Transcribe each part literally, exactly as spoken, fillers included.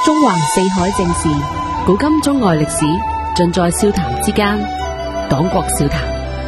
中環四海正事，古今中外歷史，盡在笑談之間。黨國笑談。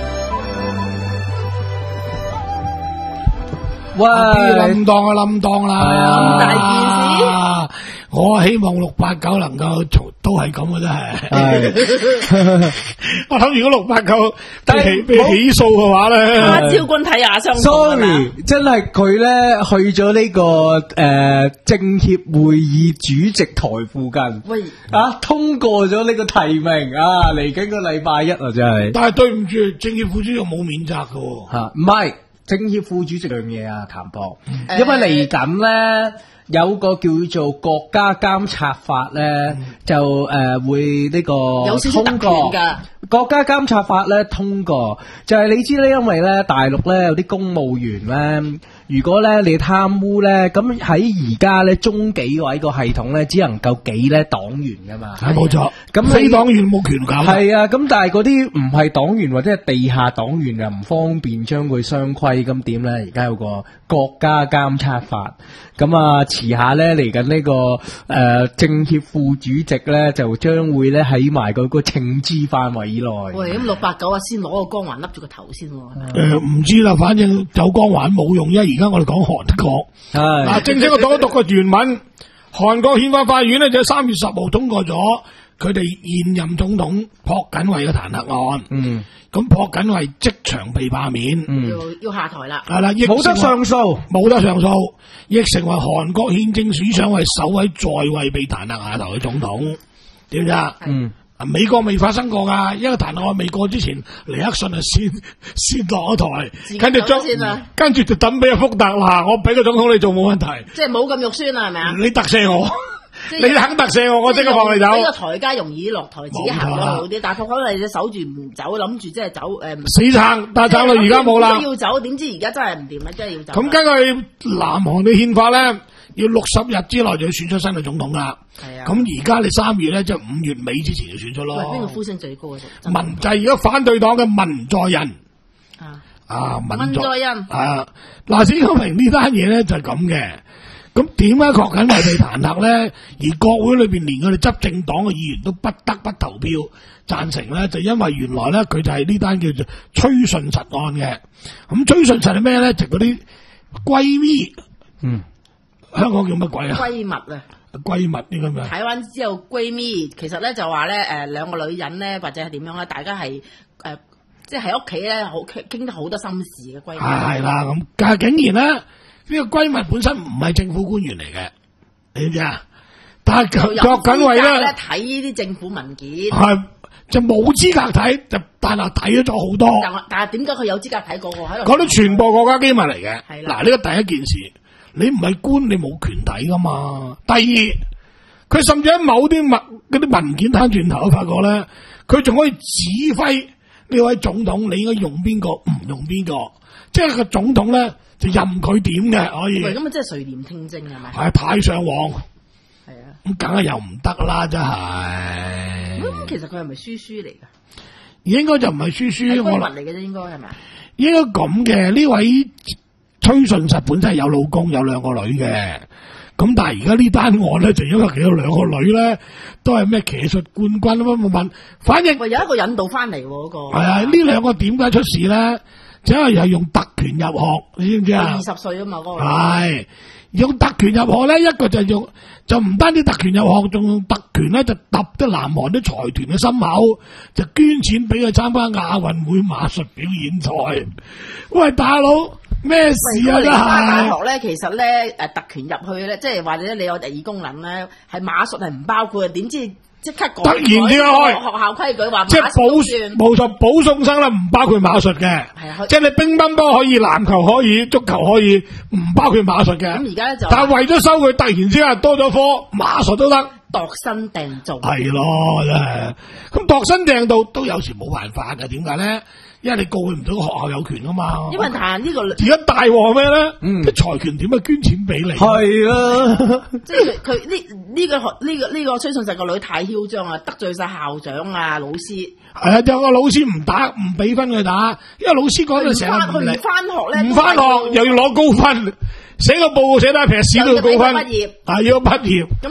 喂， 冧檔啊冧檔啦！ 咁大件事，我希望六八九能夠做都係咁嘅，真係。我諗如果六八九被被起訴嘅話咧， 阿招君睇下相 sorry， 真係佢咧去咗呢、這個誒、呃、政協會議主席台附近， 喂啊通過咗呢個提名啊，嚟緊個禮拜一啊，真係。 但係對唔住，政協副主席冇免責嘅吓，唔係政協副主席樣嘢啊，譚博，嗯、因為嚟緊咧。有個叫做國家監察法咧，嗯、就誒、呃、會呢個有少少特權㗎。 國家監察法咧通過，就係、是、你知咧，因為咧大陸咧有啲公務員咧，如果咧你貪污咧，咁喺而家咧中紀委個系統咧，只能夠記咧黨員噶嘛。 係冇錯， 咁非黨員冇權搞。 係啊，咁但係嗰啲唔係黨員或者係地下黨員又唔方便將佢雙規，咁點咧？而家有個國家監察法，咁啊遲下咧嚟緊呢個誒、呃、政協副主席咧，就將會咧喺埋嗰個懲治範圍。 喂，咁六八九啊，先攞個光環笠住個頭先喎。 誒，唔知啦，反正有光環冇用，因為而家我哋講韓國。係嗱，正正我讀一讀個原文，韓國憲法法院咧就三月十號通過咗佢哋現任總統朴槿惠嘅彈劾案。嗯，咁朴槿惠即場被罷免， 嗯，要要下台啦。 係啦， 冇得上訴，冇得上訴，亦成為韓國憲政史上為首位在位被彈劾下台嘅總統。點唔知啊？嗯。美國未發生過噶，因為彈劾案未過之前，尼克遜啊先先落咗台，跟住將跟住就等俾阿福特嗱，我俾個總統你做冇問題， 即係冇咁肉酸啦，係咪啊？ 你特赦我，你肯特赦我，我即刻放你走。 呢個台階容易落台，自己行咗好啲。但係朴槿惠你守住唔走，諗住即係走誒， 死撐，但係撐到而家冇啦。 要走，點知而家真係唔掂啦，真係要走。 咁根據南韓嘅憲法咧，要六十日之內就要選出新嘅總統啦。係啊。咁而家你三月咧，即係五月尾之前就選出咯。 喂，邊個呼聲最高啊？ 文就係而家反對黨嘅文在寅。 啊啊， 文在寅。 啊，嗱，史公平呢單嘢咧就係咁嘅。咁點解朴槿惠被彈劾咧？而國會裏邊連佢哋執政黨嘅議員都不得不投票贊成咧，就因為原來咧佢就係呢單叫做崔順實案嘅。咁崔順實係咩咧？就嗰啲閨蜜。嗯。香港叫乜鬼啊？ 閨蜜啊！ 閨蜜呢個咩？ 台灣之後閨蜜，其實咧就話咧，誒兩個女人咧，或者係點樣咧，大家係誒、呃，即係喺屋企咧，好傾傾得好多心事嘅閨蜜。 係啦，咁但係竟然咧，呢、這個閨蜜本身唔係政府官員嚟嘅，你知唔知啊？但係朴槿惠咧睇呢啲政府文件， 係就冇資格睇，就但係睇咗好多。 但但係點解佢有資格睇個個喺度？ 嗰啲全部國家機密嚟嘅。 係啦， 嗱呢個第一件事。你唔係官，你冇權睇噶嘛。第二，佢甚至喺某啲物嗰啲文件攤轉頭，發覺咧，佢仲可以指揮呢位總統，你應該用邊個，唔用邊個，即係個總統咧就任佢點嘅可以。 喂，咁啊，即係垂簾聽政係咪？ 係太上皇。 係啊。 咁梗係又唔得啦，真係。 咁、嗯、其實佢係咪書書嚟噶？ 應該就唔係書書， 我嚟嘅啫，應該係咪？ 應該咁嘅呢位。崔順實本身係有老公有兩個女嘅，咁但係而家呢單案咧就因為佢有兩個女咧，都係咩騎術冠軍咁樣問，反正喂有一個引導翻嚟嗰個係啊，呢兩個點解出事咧？就因為係用特權入學，你知唔知啊？ 二十歲啊嘛，嗰個係用特權入學咧，一個就係用就唔單止特權入學，仲用特權咧就揼得南韓啲財團嘅心口，就捐錢俾佢參加亞運會馬術表演賽。喂，大佬！咩事啊？真係大學咧，其實咧，誒，特權入去咧，即係或者你有第二功能咧，係馬術係唔包括嘅。點知即刻改？突然之間開學校規矩話，即係保冇錯保送生啦，唔包括馬術嘅。係啊，即係你乒乓波可以，籃球可以，足球可以，唔包括馬術嘅。咁而家咧就，但係為咗收佢，突然之間多咗科馬術都得， 度身訂造。係咯，真係。咁度身訂造都有時冇辦法嘅，點解咧？因為你告佢唔到個學校有權啊嘛， 因為但係呢個而家大鑊咩咧？嗯，啲財權點解捐錢俾你？ 係啊， 即係佢呢呢個學呢個呢個崔順實個女太囂張啊，得罪晒校長啊老師。 係啊，有個老師唔打唔俾分佢打，因為老師講佢成日唔嚟， 唔翻學咧， 唔翻學又要攞高分，寫個報告寫得平時都要高分， 畢業係要畢業。 咁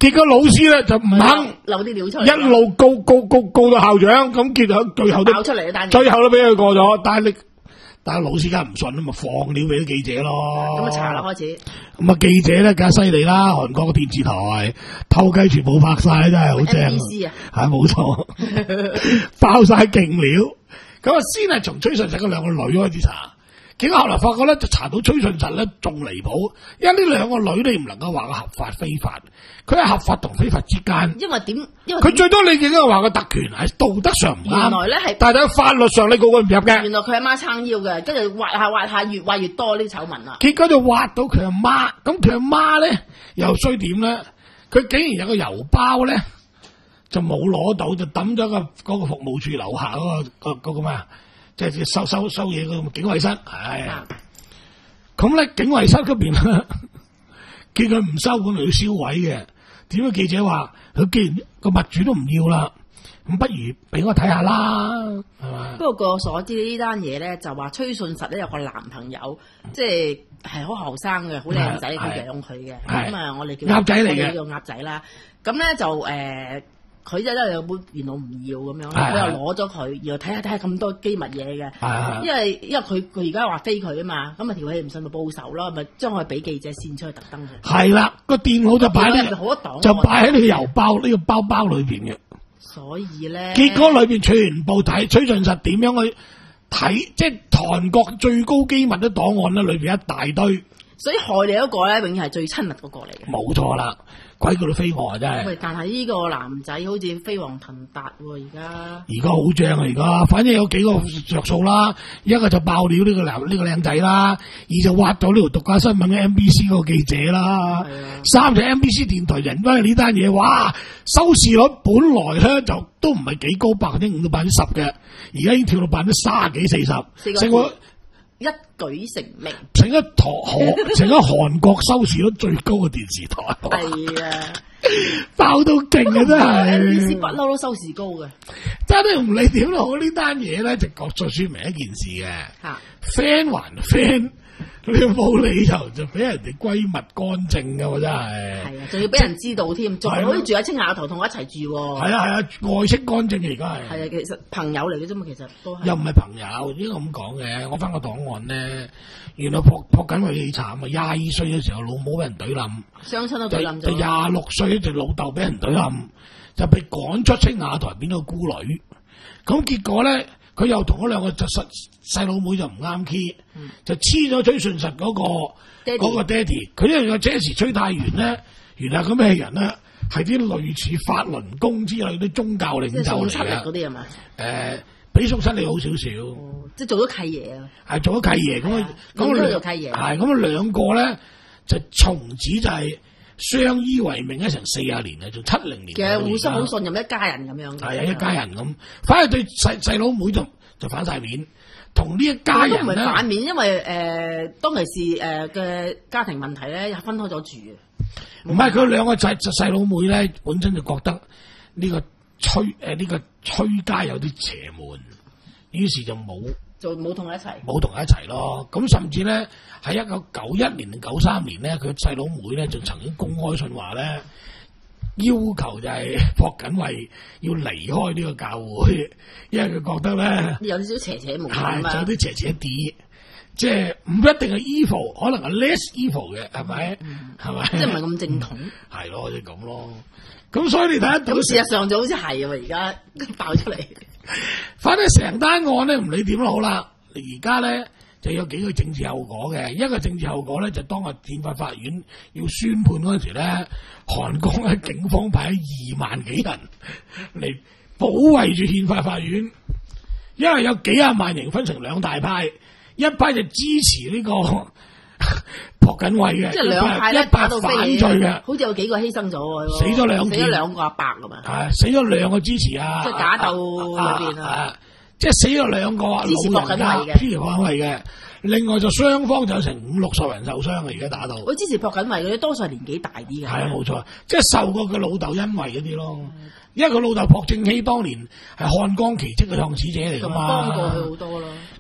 結果老師咧就唔肯漏啲料出嚟， 一路告告告告到校長，咁結果最後都爆出嚟嘅單嘢， 最後都俾佢過咗，但係你但係老師梗係唔信啊嘛，放料俾啲記者咯。 咁啊查啦開始， 咁啊記者咧梗係犀利啦，韓國嘅電視台偷雞全部拍晒，真係好正。 N B C 啊， 係冇錯，爆晒勁料。咁啊，先係從崔順實嗰兩個女開始查，結果後來發覺咧就查到崔順實咧仲離譜，因為呢兩個女你唔能夠話佢合法非法，佢係合法同非法之間。 因為點？因為佢最多你見到話佢特權係道德上唔啱， 原來咧係， 但係喺法律上你告佢唔入嘅。 原來佢阿媽撐腰嘅，跟住挖下挖下越挖越多呢啲醜聞啦。 結果就挖到佢阿媽，咁佢阿媽咧又衰點咧？佢竟然有個郵包咧。就冇攞到，就抌咗個嗰個服務處樓下嗰、嗰個嗰、嗰個咩啊，即係收收收嘢嗰個警衛室，係啊。咁咧警衛室嗰邊咧，見佢唔收咁，嚟要銷毀嘅。點解記者話佢既然個物主都唔要啦，咁不如俾我睇下啦，係嘛？ 不過據我所知呢單嘢咧，就話崔順實咧有個男朋友，即係係好後生嘅，好靚仔，佢養佢嘅。咁啊，我哋叫鴨仔嚟嘅， 叫鴨仔啦。咁咧就誒。呃佢就真係有本電腦唔要咁樣，佢又攞咗佢，然後睇下睇下咁多機密嘢嘅，因為因為佢佢而家話飛佢啊嘛，咁啊條氣唔信咪報仇咯，咪將佢俾記者線出去特登嘅。係啦，個電腦就擺喺就擺喺呢個郵包呢、呢個包包裏邊嘅。所以咧，結果裏邊全部睇崔順實點樣去睇，即係韓國最高機密嘅檔案咧，裏邊一大堆。所以害你嗰個咧，永遠係最親密嗰個嚟嘅。冇錯啦。鬼叫到飛蛾啊！真係。喂，但係呢個男仔好似飛黃騰達喎，而家。而家好正啊！而家，反正有幾個着數啦。一個就爆料呢個男呢個靚仔啦，二就挖到呢條獨家新聞嘅 M B C 嗰個記者啦。三就 M B C 電台人，因為呢單嘢，哇，收視率本來咧就都唔係幾高，百分之五到百分之十嘅，而家已經跳到百分之卅幾四十，成個一舉成名，成一台韓，成一韓國收視率最高嘅電視台。係啊，爆到勁啊！真係 M B C 不嬲都收視高嘅，真係唔理點都好，呢單嘢咧就確實說明一件事嘅。吓 friend 還 friend， 你冇理由就俾人哋閨蜜乾淨噶，真係。係啊，仲要俾人知道添，仲可以住喺青瓦台同我一齊住。係啊係啊，外戚乾淨而家係。係啊，其實朋友嚟嘅啫嘛，其實都係。又唔係朋友，應該咁講嘅。我翻個檔案咧，原來朴朴槿惠幾慘啊！廿二歲嘅時候，老母俾人懟冧，雙親都懟冧咗。就廿六歲就老豆俾人懟冧，就被趕出青瓦台，變咗孤女。咁結果咧，佢又同嗰兩個就細細佬妹就唔啱 key，就黐咗崔順實嗰個嗰個爹哋。佢呢個這時崔太元咧，原來咁咩人咧？係啲類似法輪功之類啲宗教領袖嚟嘅。嗰啲係嘛？誒，比宋七力好少少。哦，即係做咗契爺啊！係做咗契爺咁啊！咁兩做契爺係咁啊！兩個咧就從此就係相依為命，一成四十年啊，仲七零年。其實互相好信任，一家人咁樣。係啊，一家人咁。反而對細細佬妹就就反晒面，同呢一家人咧。都唔係反面，因為誒、呃、當其時誒嘅家庭問題咧，分開咗住。唔係佢兩個仔細佬妹咧，本身就覺得呢個崔誒呢、呃這個崔家有啲邪門，於是就冇就冇同佢一齊，冇同佢一齊咯。咁甚至咧喺一九九一年定九三年咧，佢細佬妹咧就曾經公開信話咧，要求就係朴槿惠要離開呢個教會，因為佢覺得咧有少少邪邪門啊，係有啲邪邪啲。即係唔一定係 evil， 可能係 less evil 嘅，係咪？係咪？即係唔係咁正統？係咯，即係咁咯。咁所以你睇得到，事實上就好似係啊！而家爆出嚟，反正成單案咧，唔理點都好啦。而家咧就有幾個政治後果嘅，一個政治後果咧就當日憲法法院要宣判嗰陣時咧，韓國嘅警方派二萬幾人嚟保衛住憲法法院，因為有幾廿萬人分成兩大派。一派就支持呢個朴槿惠嘅，即係兩派咧打到反罪嘅，好似有幾個犧牲咗，死咗兩死咗兩個阿伯㗎嘛，係死咗兩個支持啊，即係打鬥裏邊啊，即係死咗兩個支持朴槿惠嘅，支持朴槿惠嘅，另外就雙方就有成五六十人受傷啊，而家打到。我支持朴槿惠嗰啲多數係年紀大啲嘅，係啊冇錯，即係受過佢老豆恩惠嗰啲咯。因為佢老豆朴正熙當年係漢江奇蹟嘅創始者嚟噶嘛，幫過佢好多咯。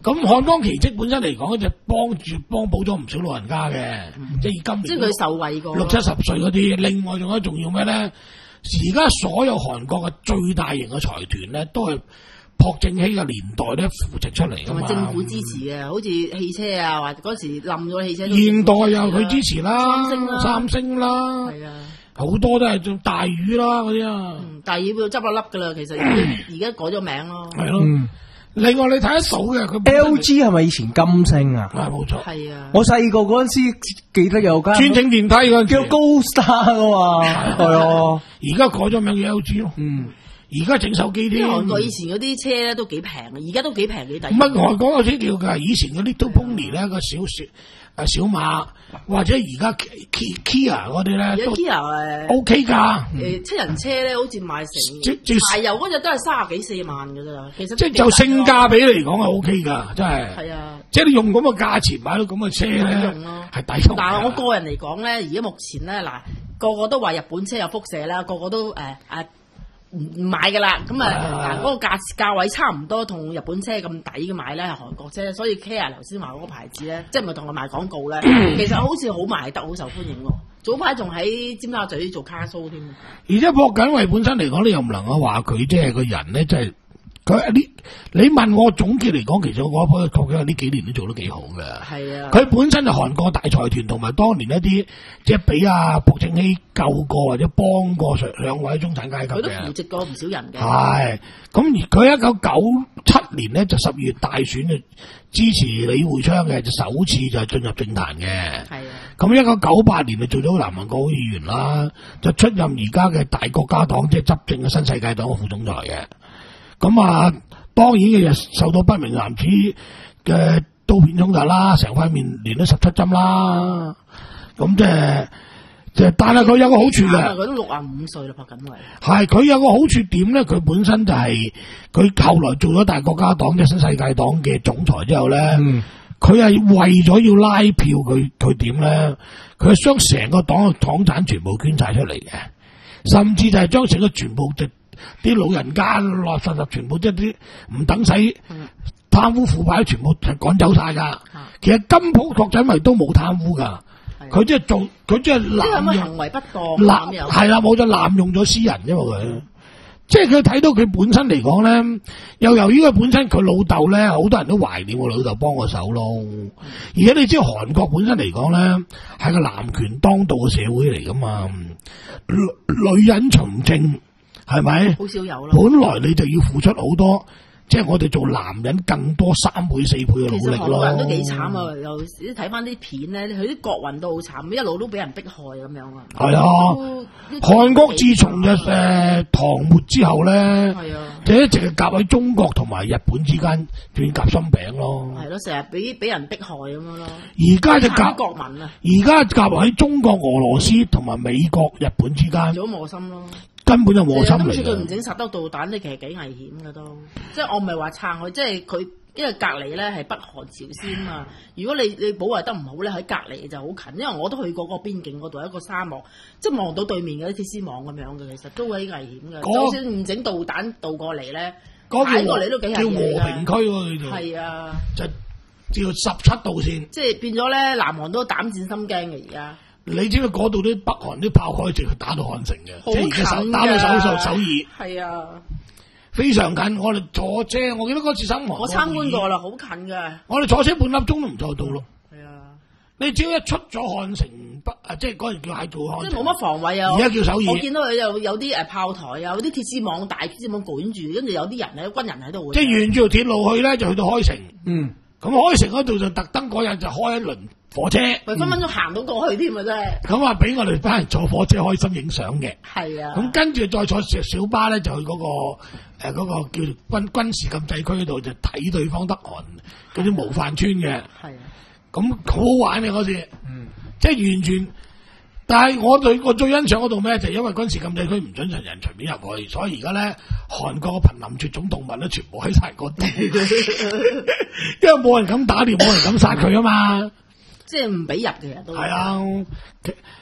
咁漢江奇蹟本身嚟講，就幫住幫補咗唔少老人家嘅， 嗯、 即係今年即係佢受惠過六七十歲嗰啲。另外仲有重要咩咧？而家所有韓國嘅最大型嘅財團咧，都係朴正熙嘅年代咧扶植出嚟㗎嘛。 同埋政府支持嘅，好似汽車啊，或者嗰時冧咗汽車。 現代又佢支持啦， 三星啦， 三星啦， 係啊， 好多都係做大宇啦嗰啲啊。 嗯，大宇要執咗笠㗎啦，其實而家改咗名咯。 係咯。另外你睇得到嘅，佢 L G 係咪以前金星啊？ 係冇錯。 係啊。 我細個嗰陣時記得有間專整電梯嗰陣叫高 Star 㗎嘛，係啊。 而家改咗名叫 L G 咯。 嗯。 而家整手機啲。 韓國以前嗰啲車咧都幾平嘅，而家都幾平幾抵。 唔係韓國有啲叫㗎，以前嗰啲 Little Pony 咧個小小誒小馬，或者而家 Kia 嗰啲咧。 而家 Kia 誒 OK 㗎。 誒七人車咧，好似賣成即即柴油嗰隻都係三十幾四萬㗎咋，其實即係就性價比嚟講係 OK 㗎，真係。 係啊。 即係你用咁嘅價錢買到咁嘅車咧， 用咯， 係抵用。 但係我個人嚟講咧，而家目前咧嗱，個個都話日本車有輻射啦，個個都誒誒唔唔買㗎啦。咁啊嗱，嗰個價價位差唔多，同日本車咁抵嘅買咧係韓國車，所以 Kia 頭先話嗰個牌子咧，即係唔係同佢賣廣告咧，其實好似好賣得，好受歡迎喎。早排仲喺尖沙咀做卡 show 添。 而且朴槿惠本身嚟講，你又唔能夠話佢即係個人咧，即係。佢呢？你問我總結嚟講，其實我覺得朴槿惠呢幾年都做得幾好嘅。係啊，佢本身就韓國大財團，同埋當年一啲即係俾阿朴正熙救過或者幫過上兩位中產階級嘅。 佢都扶植過唔少人嘅。 係咁，而佢一九九七年咧就十月大選就支持李會昌嘅，就首次就進入政壇嘅。係啊。咁一九九八年就做咗南韓國會議員啦，就出任而家嘅大國家黨即係執政嘅新世界黨嘅副總裁嘅。咁啊，當然嘅就受到不明男子嘅刀片衝突啦，成塊面連咗十七針啦。咁即係即係，但係佢有個好處嘅， 佢都六啊五歲啦，朴槿惠。 係佢有個好處點咧？佢本身就係、是、佢後來做咗大國家黨即係新世界黨嘅總裁之後咧，佢係、嗯、為咗要拉票，佢佢點咧？佢係將成個黨嘅黨產全部捐晒出嚟嘅，甚至就係將成個全部啲老人家落實實全部即係啲唔等使貪污腐敗，全部趕走晒㗎。嗯、其實金普朴槿惠都冇貪污㗎，佢即係做佢即係濫用行為不當， 濫係啦，冇咗濫用咗私人啫嘛佢。嗯、即係佢睇到佢本身嚟講咧，又由於佢本身佢老豆咧，好多人都懷念我老豆幫我手咯。嗯、而且你知韓國本身嚟講咧，係個男權當道嘅社會嚟㗎嘛，女人從政。係咪？好少有咯。本來你就要付出好多，即係我哋做男人更多三倍四倍嘅努力咯。其實韓國人都幾慘啊！又睇翻啲片咧，佢啲國運都好慘，一路都俾人迫害咁樣啊。係啊， 韓國自從嘅誒唐末之後咧， 係啊， 就一直係夾喺中國同埋日本之間斷夾心餅咯。 係咯，成日俾俾人迫害咁樣咯。 而家就夾國民啊！ 而家夾喺中國、俄羅斯同埋美國、日本之間。 做磨心咯。 根本就磨心嚟嘅。 今次佢唔整實得導彈，你其實幾危險嘅都。即係我唔係話撐佢，即係佢因為隔離咧係北韓朝鮮啊。如果你你保衞得唔好咧，喺隔離就好近。因為我都去過嗰個邊境嗰度，一個沙漠，即係望到對面嘅啲鐵絲網咁樣嘅，其實都幾危險嘅。那就算唔整導彈導過嚟咧，擺過嚟都幾危險嘅。 叫和平區喎，叫做。係啊，就叫十七度線。 即係變咗咧，南韓都膽戰心驚嘅而家。 你知唔知嗰度啲北韓啲炮可以直去打到漢城嘅，即係而家手打到首首首爾。係啊，非常近。我哋坐車，我記得嗰次新聞， 我參觀過啦，好近嘅。 我哋坐車半粒鐘都唔坐到咯。 係啊， 你只要一出咗漢城北啊，即係嗰陣叫喺做漢城， 即係冇乜防衛啊。 而家叫首爾。 我見到佢有有啲誒炮台啊，有啲鐵絲網、大鐵絲網管住，跟住有啲人咧，軍人喺度。 即係沿住條鐵路去咧，就去到開城。嗯。咁開城嗰度就特登嗰日就開一輪火車， 佢分分鐘行到過去添啊！真係咁啊，俾我哋班人坐火車開心影相嘅。 係啊， 咁跟住再坐小小巴咧，就去嗰、嗰個誒、呃嗰個叫做軍軍事禁制區嗰度，就睇對方北韓嗰啲模範村嘅。係啊，咁好好玩嘅嗰次，嗯，即係完全。但係我最我最欣賞嗰度咩？就係、因為軍事禁制區唔准人人隨便入去，所以而家咧韓國嘅瀕臨絕種動物咧，全部喺晒嗰度，因為冇人敢打獵，冇人敢殺佢啊嘛。 即係唔俾入嘅人都係啊。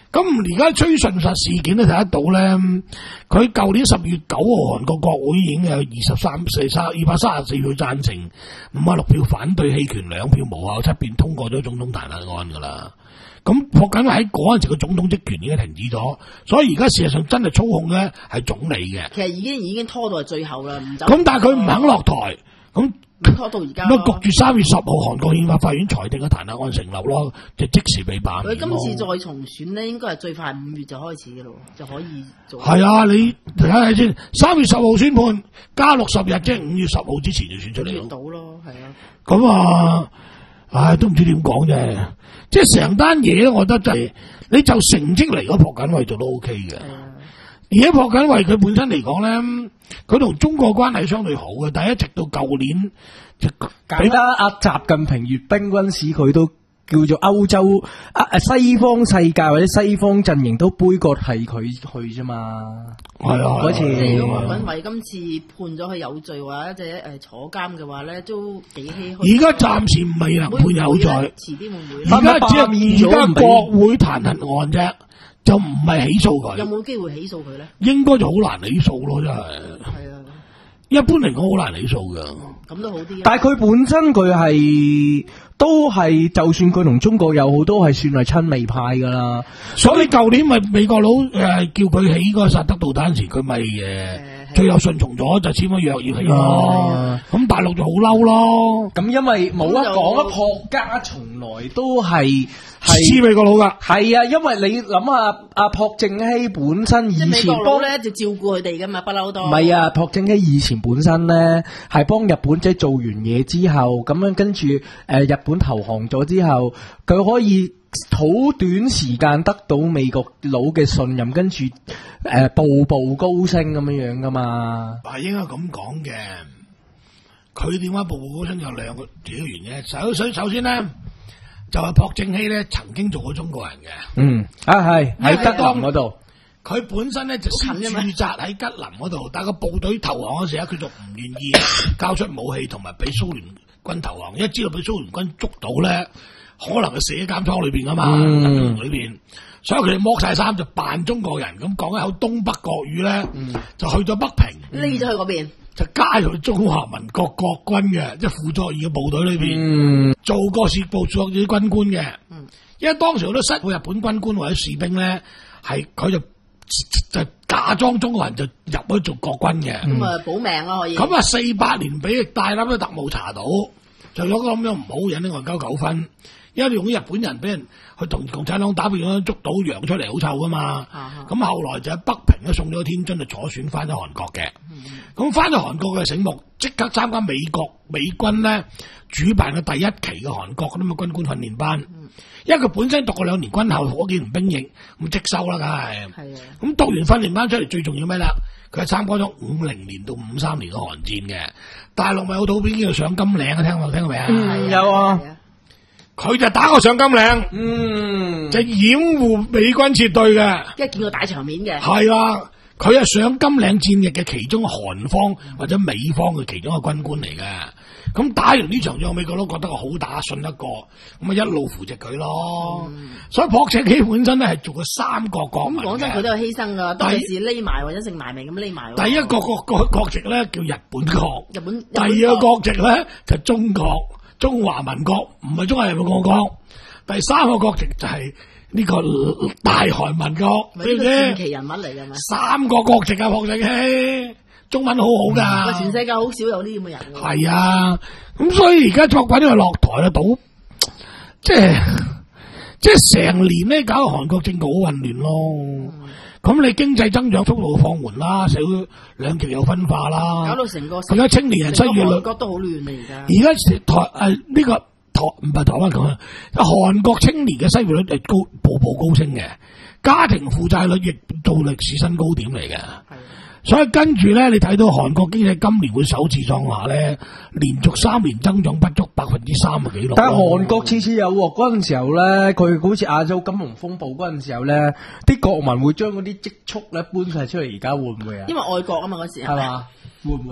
咁而家崔順實事件都睇得到咧，佢舊年十月九號韓國國會已經有二十三四三二百三十四票贊成，五十六票反對，棄權兩票無效，七變通過咗總統彈劾案噶啦。咁朴槿惠喺嗰陣時個總統職權已經停止咗，所以而家事實上真係操控咧係總理嘅。 其實已經已經拖到係最後啦，唔走。 咁但係佢唔肯落台，咁。 拖到而家， 咁啊焗住三月十號韓國憲法法院裁定嘅彈劾案成立咯，就即時被罷免。 佢今次再重選咧，應該係最快五月就開始嘅咯，就可以做。 係啊，你睇睇先，三月十號宣判，加六十日，即係五月十號之前就選出嚟。 到咯，係啊。 咁啊，唉，都唔知點講啫。即係成單嘢咧，我覺得就係你就成績嚟講，朴槿惠做都 OK 嘅。而家朴槿惠佢本身嚟講咧，佢同中國關係相對好嘅，但係一直到舊年就俾得阿習近平閱兵嗰陣時，佢都叫做歐洲啊西方世界或者西方陣營都杯葛係佢去啫嘛。 係啊， 嗰次即係如果朴槿惠今次判咗佢有罪或者誒坐監嘅話咧，都幾唏噓。 而家暫時唔係能判有罪， 遲啲會唔會？ 而家只係而家國會彈劾案啫。就唔係起訴佢， 有冇機會起訴佢咧？ 應該就好難起訴咯，真係。 係啊， 一般嚟講好難起訴噶。 咁都好啲。 但係佢本身佢係都係，就算佢同中國友好，都係算係親美派噶啦。 所以舊年咪美國佬誒叫佢起個薩德導彈時，佢咪誒最後順從咗，就簽咗約要起咯。咁大陸就好嬲咯。 咁因為冇得講啊，朴家從來都係。 係美國佬噶， 係啊，因為你諗下，阿朴正熙本身以前美國佬咧就照顧佢哋噶嘛，不嬲都。唔係啊，朴正熙以前本身咧係幫日本仔做完嘢之後，咁樣跟住誒、呃、日本投降咗之後，佢可以好短時間得到美國佬嘅信任，跟住誒、呃、步步高升咁樣樣噶嘛。 係應該咁講嘅，佢點解步步高升有兩個主要原因。首首首先咧。就係朴正熙咧，曾經做過中國人嘅。 嗯，啊係喺吉林嗰度， 佢本身咧就先駐紮喺吉林嗰度，但係個部隊投降嗰時咧，佢就唔願意交出武器同埋俾蘇聯軍投降，因為知道俾蘇聯軍捉到咧，可能係死喺監倉裏邊噶嘛，嗯，裏邊，所以佢哋剝晒衫就扮中國人，咁講一口東北國語咧，嗯、就去咗北平， 匿咗去嗰邊。 就加入中華民國國軍嘅，即係輔助役嘅部隊裏邊，嗯、做過事部做啲軍官嘅。嗯、因為當時好多失去日本軍官或者士兵咧，係佢就就假裝中國人就入去做國軍嘅。咁啊、嗯、保命咯可以。咁啊四八年俾大粒嘅特務查到，就有個咁樣唔好引啲外交糾紛。因為用啲日本人俾人去同共產黨打，變咗捉到洋出嚟好臭噶嘛。咁、啊、後來就喺北平咧送咗天津，就坐船翻咗韓國嘅。咁翻咗韓國嘅醒目，即刻參加美國美軍咧主辦嘅第一期嘅韓國嗰啲咁嘅軍官訓練班。嗯、因為佢本身讀過兩年軍校，火箭同兵役，咁即收啦，梗係。係啊。咁讀完訓練班出嚟，最重要咩啦？佢係參加咗五零年到五三年嘅韓戰嘅。大陸咪有套片叫做上金嶺啊？聽過聽過未啊？ 嗯，有啊。 佢就打過上金嶺， 嗯， 就掩護美軍撤退嘅， 即係見過大場面嘅。係啊，佢係上金嶺戰役嘅其中韓方或者美方嘅其中一個軍官嚟嘅。咁打完呢場仗，美國都覺得佢好打，信得過，咁啊一路扶植佢咯。嗯、所以朴正熙本身咧係做過三個國民嘅。咁講真，佢都有犧牲噶，當時匿埋或者姓埋名咁匿埋。第一個國國國籍咧叫日本國，日本。第二個國籍咧就係中國。中華民國唔係中華人民共和國，第三個國籍就係呢個大韓民國，知唔知？傳奇人物嚟嘅嘛？三個國籍啊，朴正熙，中文好好噶。全世界好少有呢咁嘅人。係啊，咁所以而家作品呢個落台啊，到即係即係成年咧，搞到韓國政局好混亂咯。咁、嗯、你經濟增長速度放緩啦，社會兩極又分化啦，搞到成個而家青年人失業率，韓國都好亂啊！而家而家台誒呢、這個台唔係台灣講啊，韓國青年嘅失業率係高步步高升嘅，家庭負債率亦到歷史新高點嚟嘅。係。所以跟住咧，你睇到韓國經濟今年會首次創下咧，連續三年增長不足百分之三嘅紀錄。但係韓國次次有喎，嗰陣時候咧，佢好似亞洲金融風暴嗰陣時候咧，啲國民會將嗰啲積蓄咧搬晒出嚟，而家會唔會啊？因為外國啊嘛嗰時係嘛？會唔會啊？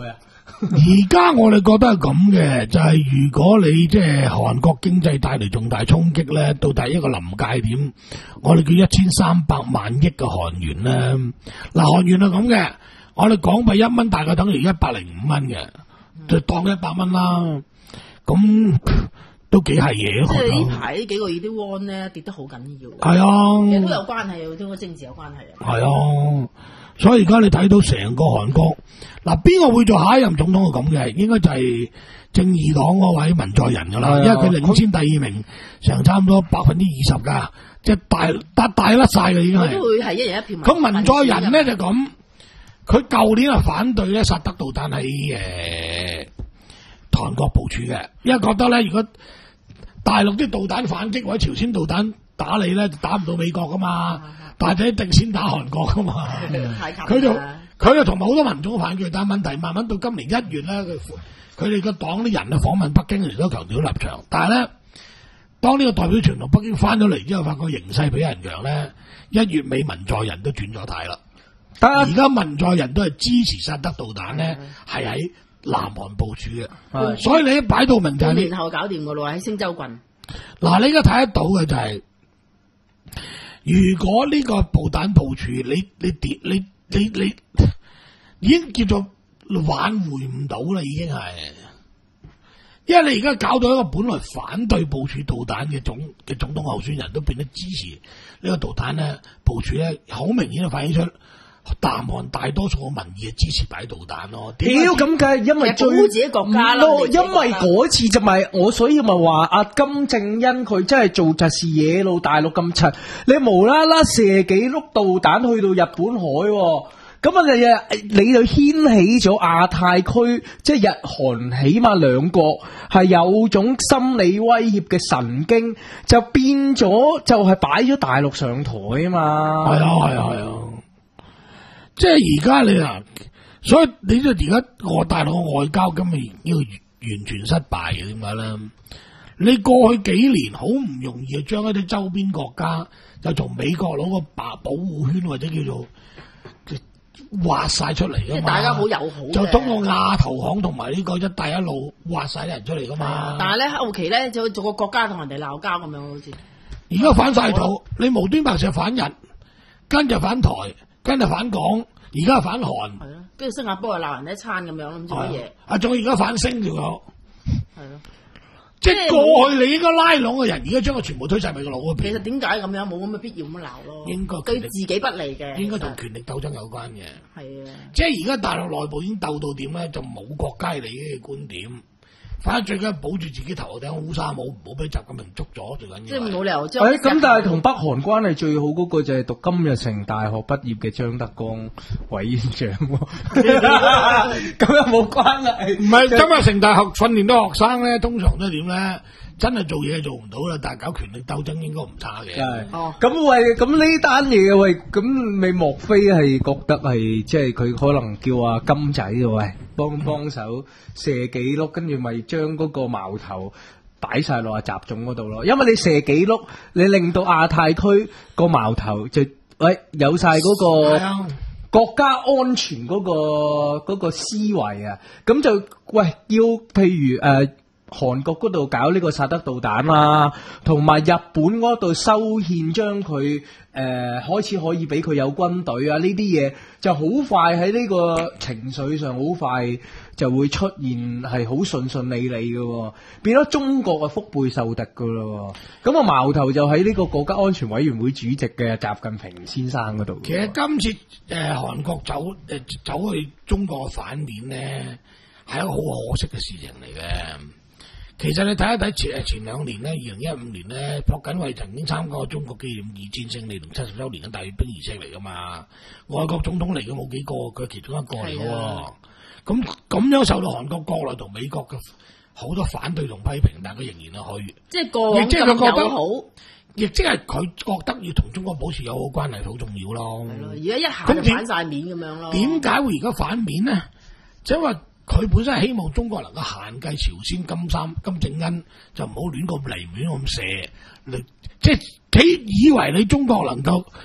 而家我哋覺得係咁嘅，就係、是、如果你即係韓國經濟帶嚟重大衝擊咧，到第一個臨界點，我哋叫一千三百萬億嘅韓元咧。嗱，韓元係咁嘅，我哋港幣一蚊大概等於一百零五蚊嘅，就當一百蚊啦。咁都幾係嘢咯。 即係呢排呢幾個月啲 won 咧跌得好緊要。 係啊， 其實都有關係，同個政治有關係啊。 係啊，所以而家你睇到成個韓國，嗱，邊個會做下一任總統係咁嘅？應該就係正義黨嗰位文在寅噶啦，因為佢領先第二名，成差唔多百分之二十噶，即係大大大甩晒嘅已經係。 都會係一人一票。 咁文在寅咧就咁，佢舊年係反對咧薩德導彈喺誒韓國部署嘅，因為覺得咧如果大陸啲導彈反擊或者朝鮮導彈打你咧，就打唔到美國噶嘛，但係一定先打韓國噶嘛。佢就佢就同埋好多民眾反擊，但係問題慢慢到今年一月咧，佢佢哋個黨啲人啊訪問北京嚟都強調立場，但係咧當呢個代表團同北京翻咗嚟之後，發覺形勢比人強咧，一月尾文在寅都轉咗態啦。但係而家文在寅都係支持薩德導彈咧，係喺南韓部署嘅，所以你一擺到明就係年後搞掂噶咯，喺星洲郡。 嗱，你而家睇得到嘅就係、是，如果呢個導彈部署，你你跌你你你，你已經叫做挽回唔到啦，已經係，因為你而家搞到一個本來反對部署導彈嘅總嘅總統候選人都變得支持呢個導彈咧部署咧，好明顯就反映出。南韓大多數嘅民意係支持擺導彈咯。 屌咁梗係因為最保護自己國家咯， 因為嗰次就咪、是、我所以咪話阿金正恩佢真係做實事嘢咯，大陸咁柒，你無啦啦射幾碌導彈去到日本海，咁啊你你就掀起咗亞太區，即係日韓起碼兩國係有種心理威脅嘅神經，就變咗就係擺咗大陸上台啊嘛。 係啊係啊係啊。即係而家你啊，所以你知而家我大陸嘅外交今日呢個完全失敗嘅，點解咧？你過去幾年好唔容易將一啲周邊國家就從美國攞個白保護圈或者叫做挖晒出嚟噶嘛， 即係大家好友好， 就通過亞投行同埋呢個一帶一路挖晒啲人出嚟噶嘛。 但係咧後期咧就做個國家同人哋鬧交咁樣好似。 而家反晒肚，你無端白事反日，跟住反台。跟住反港，而家反韓， 係咯，跟住新加坡又鬧人一餐咁樣，唔知乜嘢。 啊，仲有而家反星仲有， 係咯， 即係過去你應該拉攏嘅人，而家將佢全部推晒俾個腦嗰邊。 其實點解咁樣冇咁嘅必要咁鬧咯？ 應該對自己不利嘅， 應該同權力鬥爭有關嘅。 係啊， 即係而家大陸內部已經鬥到點咧，就冇國家利益嘅觀點。反正最緊要保住自己頭頂烏紗帽，唔好俾習近平捉咗最緊要。 即係冇理由將。 誒咁，但係同北韓關係最好嗰個就係讀金日成大學畢業嘅張德江委員長喎。咁又冇關係。 唔係金日成大學訓練到學生咧，通常都係點咧？真係做嘢做唔到啦，但係搞權力鬥爭應該唔差嘅。 係。哦。咁喂，咁呢單嘢喂，咁你莫非係覺得係即係佢可能叫阿金仔嘅喂，幫幫手射幾碌，跟住咪將嗰個矛頭擺晒落阿習總嗰度咯？因為你射幾碌，你令到亞太區個矛頭就喂有晒嗰個國家安全嗰個嗰個思維啊，咁就喂要譬如誒。韓國嗰度搞呢個薩德導彈啦，同埋日本嗰度修憲將佢誒開始可以俾佢有軍隊啊，呢啲嘢就好快喺呢個情緒上好快就會出現係好順順利利嘅，變咗中國啊腹背受敵噶咯。咁個矛頭就喺呢個國家安全委員會主席嘅習近平先生嗰度。 其實今次誒韓國走誒、呃、走去中國嘅反面咧，係一個好可惜嘅事情嚟嘅。其實你睇一睇前前兩年咧，二零一五年咧，朴槿惠曾經參加過中國紀念二戰勝利同七十週年嘅大閱兵儀式嚟噶嘛，外國總統嚟嘅冇幾個，佢係其中一個嚟嘅。咁咁樣受到韓國國內同美國嘅好多反對同批評，但係佢仍然係去， 即係過往咁友好， 亦即係佢覺得要同中國保持友好關係好重要咯。 係咯，而家一下就反晒面咁樣咯。點解會而家反面呢？即係話。佢本身係希望中國能夠限計朝鮮金三金正恩，就唔好亂咁嚟，亂咁射，即係佢以為你中國能夠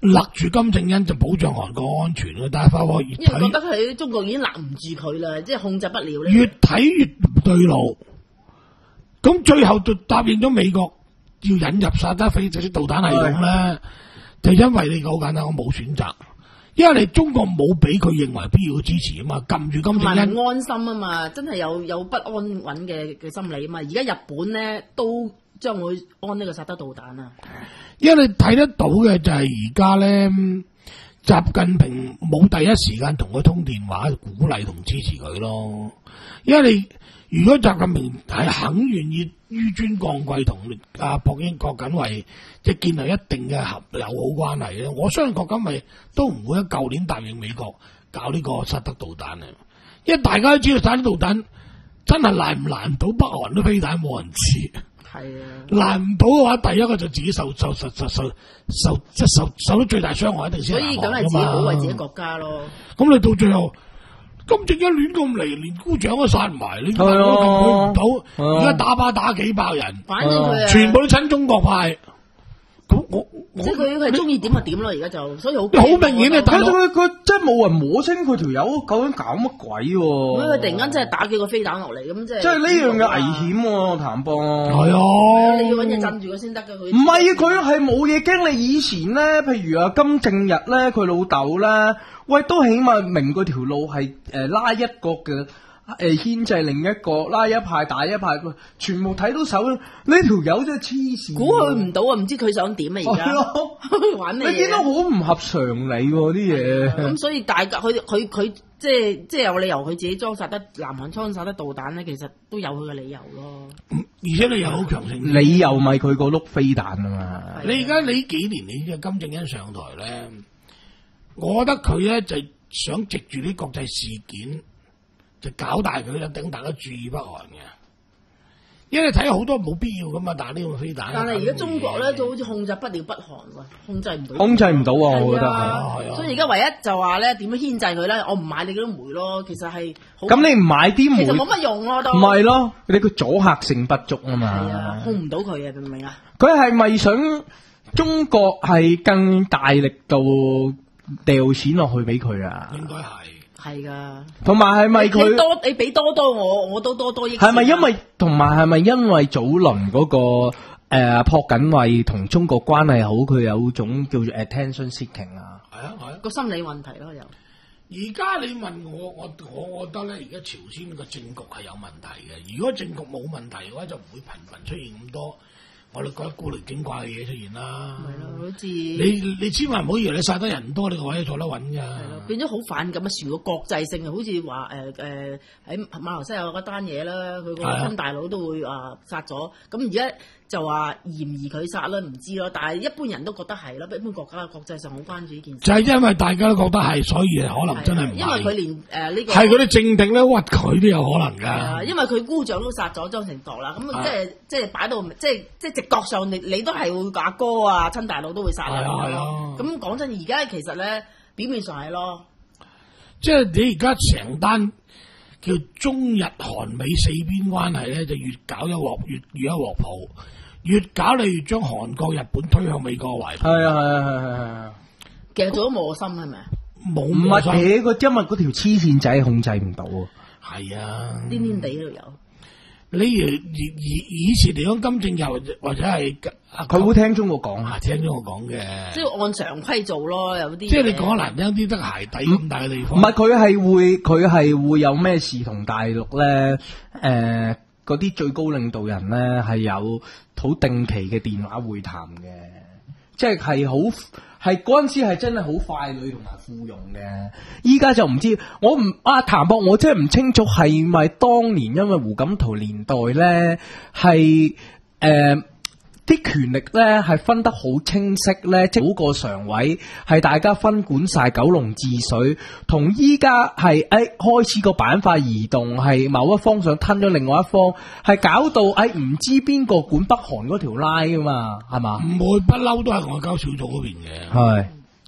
勒住金正恩就保障韓國安全咯，但係發覺越因為覺得佢中國已經勒唔住佢啦，即係控制不了呢。 越睇越唔對路，咁最後就答應咗美國要引入薩德菲式導彈系統咧，就因為你好簡單，我冇選擇。因為你中國冇俾佢認為必要支持啊嘛，撳住金正恩唔安心啊嘛，真係有有不安穩嘅嘅心理啊嘛。而家日本咧都將會安呢個薩德導彈啊。 因為你睇得到嘅就係而家咧，習近平冇第一時間同佢通電話鼓勵同支持佢咯。因為你如果習近平係肯願意紆尊降貴同阿博英郭緊衛即係建立一定嘅合友好關係咧，我相信郭緊衛都唔會喺舊年答應美國搞呢個薩德導彈啊。因為大家都知道薩德導彈真係攔唔攔到北韓都飛彈冇人知。 係啊， 攔唔到嘅話，第一個就自己受受受受受受即係受受到最大傷害，一定先。 所以梗係自己保衛自己國家咯。 咁你到最後，金正恩亂咁嚟，連姑丈都殺埋，你係都啊唔到。而家打靶打幾百人， 反正佢啊全部都親中國派。咁我我即係佢佢中意點就點咯，而家就所以好好明顯啊！大佬佢佢真係冇人摸清佢條友究竟搞乜鬼喎？ 咁佢突然間真係打幾個飛彈落嚟，咁即係即係呢樣嘅危險喎，譚波。 係啊， 你要揾嘢鎮住佢先得嘅。佢唔係啊，佢係冇嘢驚。你以前咧，譬如啊金正日咧，佢老豆咧，喂都起碼明嗰條路係誒拉一個嘅。誒，牽制另一個，拉一派打一派，全部睇到手。呢條友真係黐線， 估佢唔到啊！唔知佢想點啊！而家玩咩？ 你見到好唔合常理喎啲嘢。 咁所以大家佢佢佢即係即係有理由佢自己裝殺得南韓裝殺得導彈咧，其實都有佢嘅理由咯。 而且你又好強盛， 理由咪佢個碌飛彈啊嘛。 你而家你幾年你嘅金正恩上台咧，我覺得佢咧就想藉住啲國際事件。就搞大佢啦，等大家注意北韓嘅，因為你睇好多冇必要噶嘛，打呢個飛彈。 但係而家中國咧就好似控制不了北韓喎，控制唔到。 控制唔到啊！我覺得係。 所以而家唯一就話咧點樣牽制佢咧？我唔買你嗰啲煤咯，其實係。 咁你唔買啲煤， 其實冇乜用咯都。 唔係咯，你個阻嚇性不足啊嘛。 係啊，控唔到佢啊，明唔明啊？ 佢係咪想中國係更大力度掉錢落去俾佢啊？ 應該係。 係噶， 同埋係咪佢你多你俾多多我，我都多多益。 係咪因為同埋係咪因為早輪嗰、那個誒朴槿惠同中國關係好，佢有種叫做 attention seeking 啊？ 係啊係啊， 個心理問題咯又。 而家你問我，我我我覺得咧，而家朝鮮個政局係有問題嘅。如果政局冇問題嘅話，就唔會頻頻出現咁多。我哋覺得古靈精怪嘅嘢出現啦， 係咯，好似你你千萬唔好以為你殺得人多，你個位坐得穩㗎。 係咯，變咗好反感啊！全個國際性啊，好似話誒誒喺馬來西亞嗰單嘢啦，佢個親大佬都會啊殺咗，咁而家就話嫌疑佢殺啦，唔知咯。但係一般人都覺得係咯，一般國家國際上好關注呢件事。 就係因為大家都覺得係，所以可能真係唔係。 因為佢連誒呢、呃這個係嗰啲政敵咧屈佢都有可能㗎。 因為佢姑丈都殺咗張成國啦，咁即係即係擺到即係即係直覺上你你都係會阿哥啊親大佬都會殺人咯。咁講真，而家其實咧表面上係咯， 即係你而家成單叫中日韓美四邊關係咧，就越搞一鑊越越一鑊泡，越搞你越將韓國、日本推向美國懷抱。 係啊係啊係係係。 其實做咗磨心係咪啊？ 冇唔係嘅，個因為嗰條黐線仔控制唔到啊。 係啊， 癲癲地都有。 你以以以前嚟講，金正日或者係佢會聽中國講啊，聽咗我講嘅， 即係按常規做咯，有啲即係你講難聽啲，得鞋底咁大嘅地方。 唔係佢係會，佢係會有咩事同大陸咧？誒、呃，嗰啲最高領導人咧係有好定期嘅電話會談嘅，即係係好。係嗰陣時係真係好快女同埋附庸嘅，依家就唔知。我唔啊譚博，我真係唔清楚係咪當年因為胡錦濤年代咧係誒啲權力咧係分得好清晰咧，即係嗰個常委係大家分管晒九龍治水，同依家係誒開始個板塊移動，係某一方想吞咗另外一方，係搞到誒唔知邊個管北韓嗰條拉噶嘛，係嘛？ 唔會不嬲都係外交小組嗰邊嘅， 係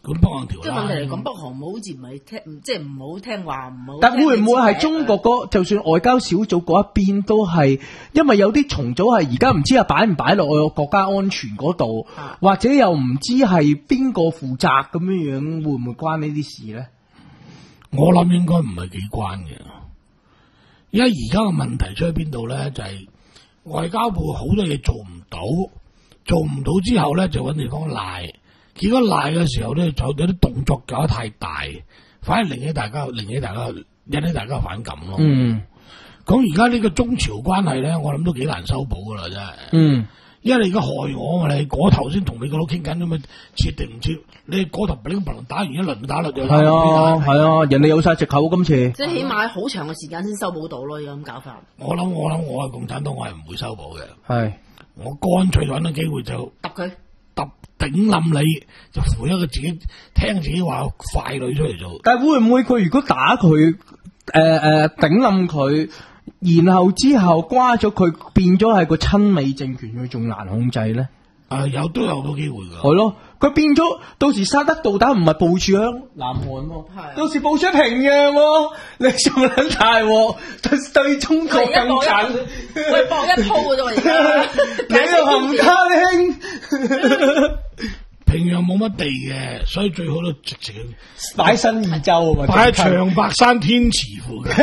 管北韓條例。 即係問題嚟講，北韓好似唔係聽，即係唔好聽話，唔好。 但會唔會係中國嗰，就算外交小組嗰一邊都係，因為有啲重組係而家唔知係擺唔擺落去國家安全嗰度， 啊、 或者又唔知係邊個負責咁樣樣，會唔會關呢啲事咧？ 我諗應該唔係幾關嘅，因為而家嘅問題出喺邊度咧，就係、是、外交部好多嘢做唔到，做唔到之後咧就揾地方賴，結果賴嘅時候咧就有啲動作搞得太大，反而令起大家，令起大家引起大家反感咯。嗯，咁而家呢個中朝關係咧，我諗都幾難修補噶啦，真係。嗯。因為你而家害我嘛，你嗰頭先同你個佬傾緊咁啊，切定唔切？你嗰頭不靈不靈打完一輪打落就係啊係啊，人哋有晒藉口今次。 即係起碼好長嘅時間先修補到咯，咁搞法。 我諗我諗我係共產黨，我係唔會修補嘅。 係， 我乾脆揾個機會就揼佢， 揼頂冧你，就扶一個自己聽自己話傀儡出嚟做。 但係會唔會佢如果打佢，誒誒頂冧佢？然後之後瓜咗佢，變咗係個親美政權，佢仲難控制咧？ 啊，有都有個機會噶。 係咯，佢變咗，到時沙德導彈唔係部署響南韓喎，到時部署平壤喎，你仲撚大鑊，對對中國更慘。 喂，搏一鋪嘅啫，而家你又含他兄。 平壤冇乜地嘅，所以最好都直情擺新義州啊， 擺喺長白山天池附近，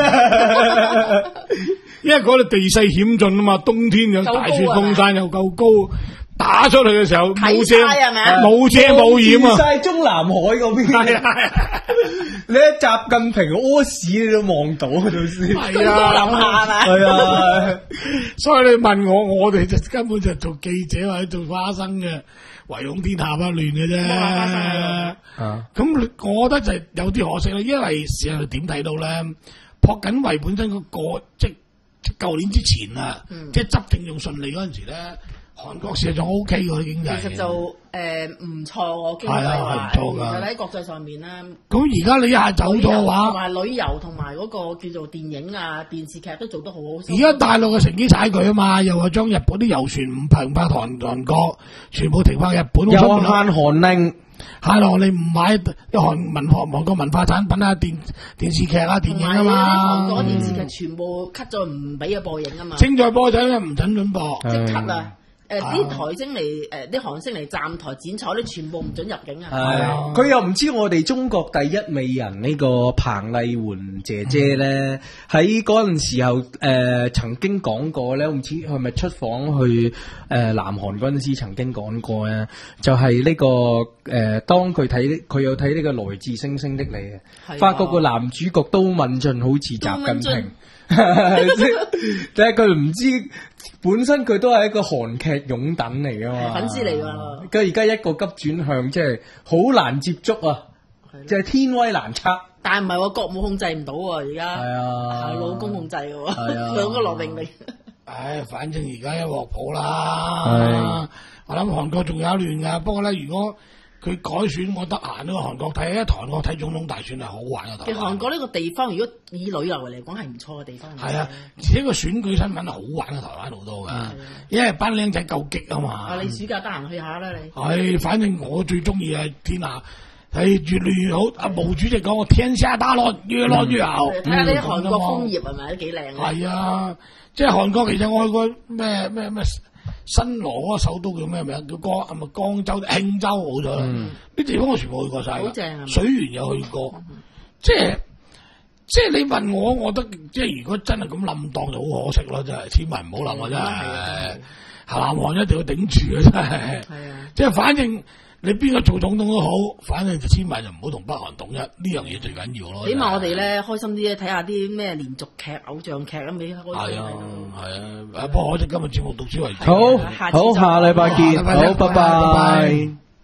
因為嗰度地勢險峻啊嘛，冬天有大雪封山又夠高，打出去嘅時候冇遮冇遮冇掩啊， 晒中南海嗰邊，你一習近平屙屎你都望到啊，到時係啊， 諗下嘛， 係啊， 所以你問我，我哋就根本就做記者或者做花生嘅。唯恐天下不亂嘅啫，咁、啊、我覺得就有啲可惜啦，因為事實上點睇到咧，朴槿惠本身嗰、那個即即舊年之前啊，嗯、即執政仲順利嗰陣時咧，韓國事實上 O K 嘅啲經濟， 其實就誒唔錯喎，經濟話係唔錯㗎， 喺國際上面咧。 咁而家你一下走咗嘅話， 同埋旅遊同埋嗰個叫做電影啊、電視劇都做得好好。 而家大陸嘅乘機踩佢啊嘛，又話將日本啲遊船唔停泊韓韓國，全部停泊日本。 有限韓令， 限落你唔買啲韓文學、韓國文化產品啊、電電視劇啊、電影啊嘛。 韓國電視劇全部 cut 咗，唔俾佢播映啊嘛。 正在播緊，唔準準播， 即 cut 啊！誒啲台星嚟，誒啲韓星嚟站台剪彩，啲全部唔准入境啊！ 係，佢又唔知我哋中國第一美人呢個彭麗媛姐姐咧，喺嗰陣時候誒、呃、曾經講過咧，唔知係咪出訪去誒、呃、南韓嗰陣時曾經講過咧，就係、是、呢、這個誒、呃、當佢睇佢有睇呢個來自星星的你啊，發覺個男主角都敏俊好似習近平。但係佢唔知本身佢都係一個韓劇擁躉嚟噶嘛， 粉絲嚟噶。 佢而家一個急轉向，即係好難接觸啊，即係天威難測。 但係唔係喎，國母控制唔到喎，而家係啊，老公控制嘅喎，兩個羅命令。 唉，反正而家一鑊泡啦。我諗韓國仲有一亂噶，不過咧，如果佢改選，我得閒呢個韓國睇，因為韓國睇總統大選係好玩嘅。 其實韓國呢個地方，如果以旅遊嚟講係唔錯嘅地方。 係啊，而且個選舉新聞係好玩嘅，台灣好多㗎，嗯、因為班僆仔夠激啊嘛。 啊，你暑假得閒去下啦你。 係，反正我最中意係天下係越嚟越好。阿毛主席講：我天下大亂，越來越好。 睇下啲韓國楓葉係咪都幾靚？係啊，即係韓國其實我去過咩咩咩。新羅嗰個首都叫咩名？叫江係咪江州、慶州好咗啦？啲、嗯、地方我全部去過晒， 好正啊！ 水源又去過，嗯、即係即係你問我，我覺得即係如果真係咁冧檔就好可惜咯，真係千萬唔好冧啊！真係，南韓一定要頂住啊！真係，係啊，即係反正你邊個做總統都好，反正就千萬就唔好同北韓統一，呢樣嘢最緊要咯。 起碼我哋咧開心啲咧，睇下啲咩連續劇、偶像劇咁俾開心。係啊， 係啊，不過可惜今日節目到此為止。 好，好，下禮拜見，好，拜拜。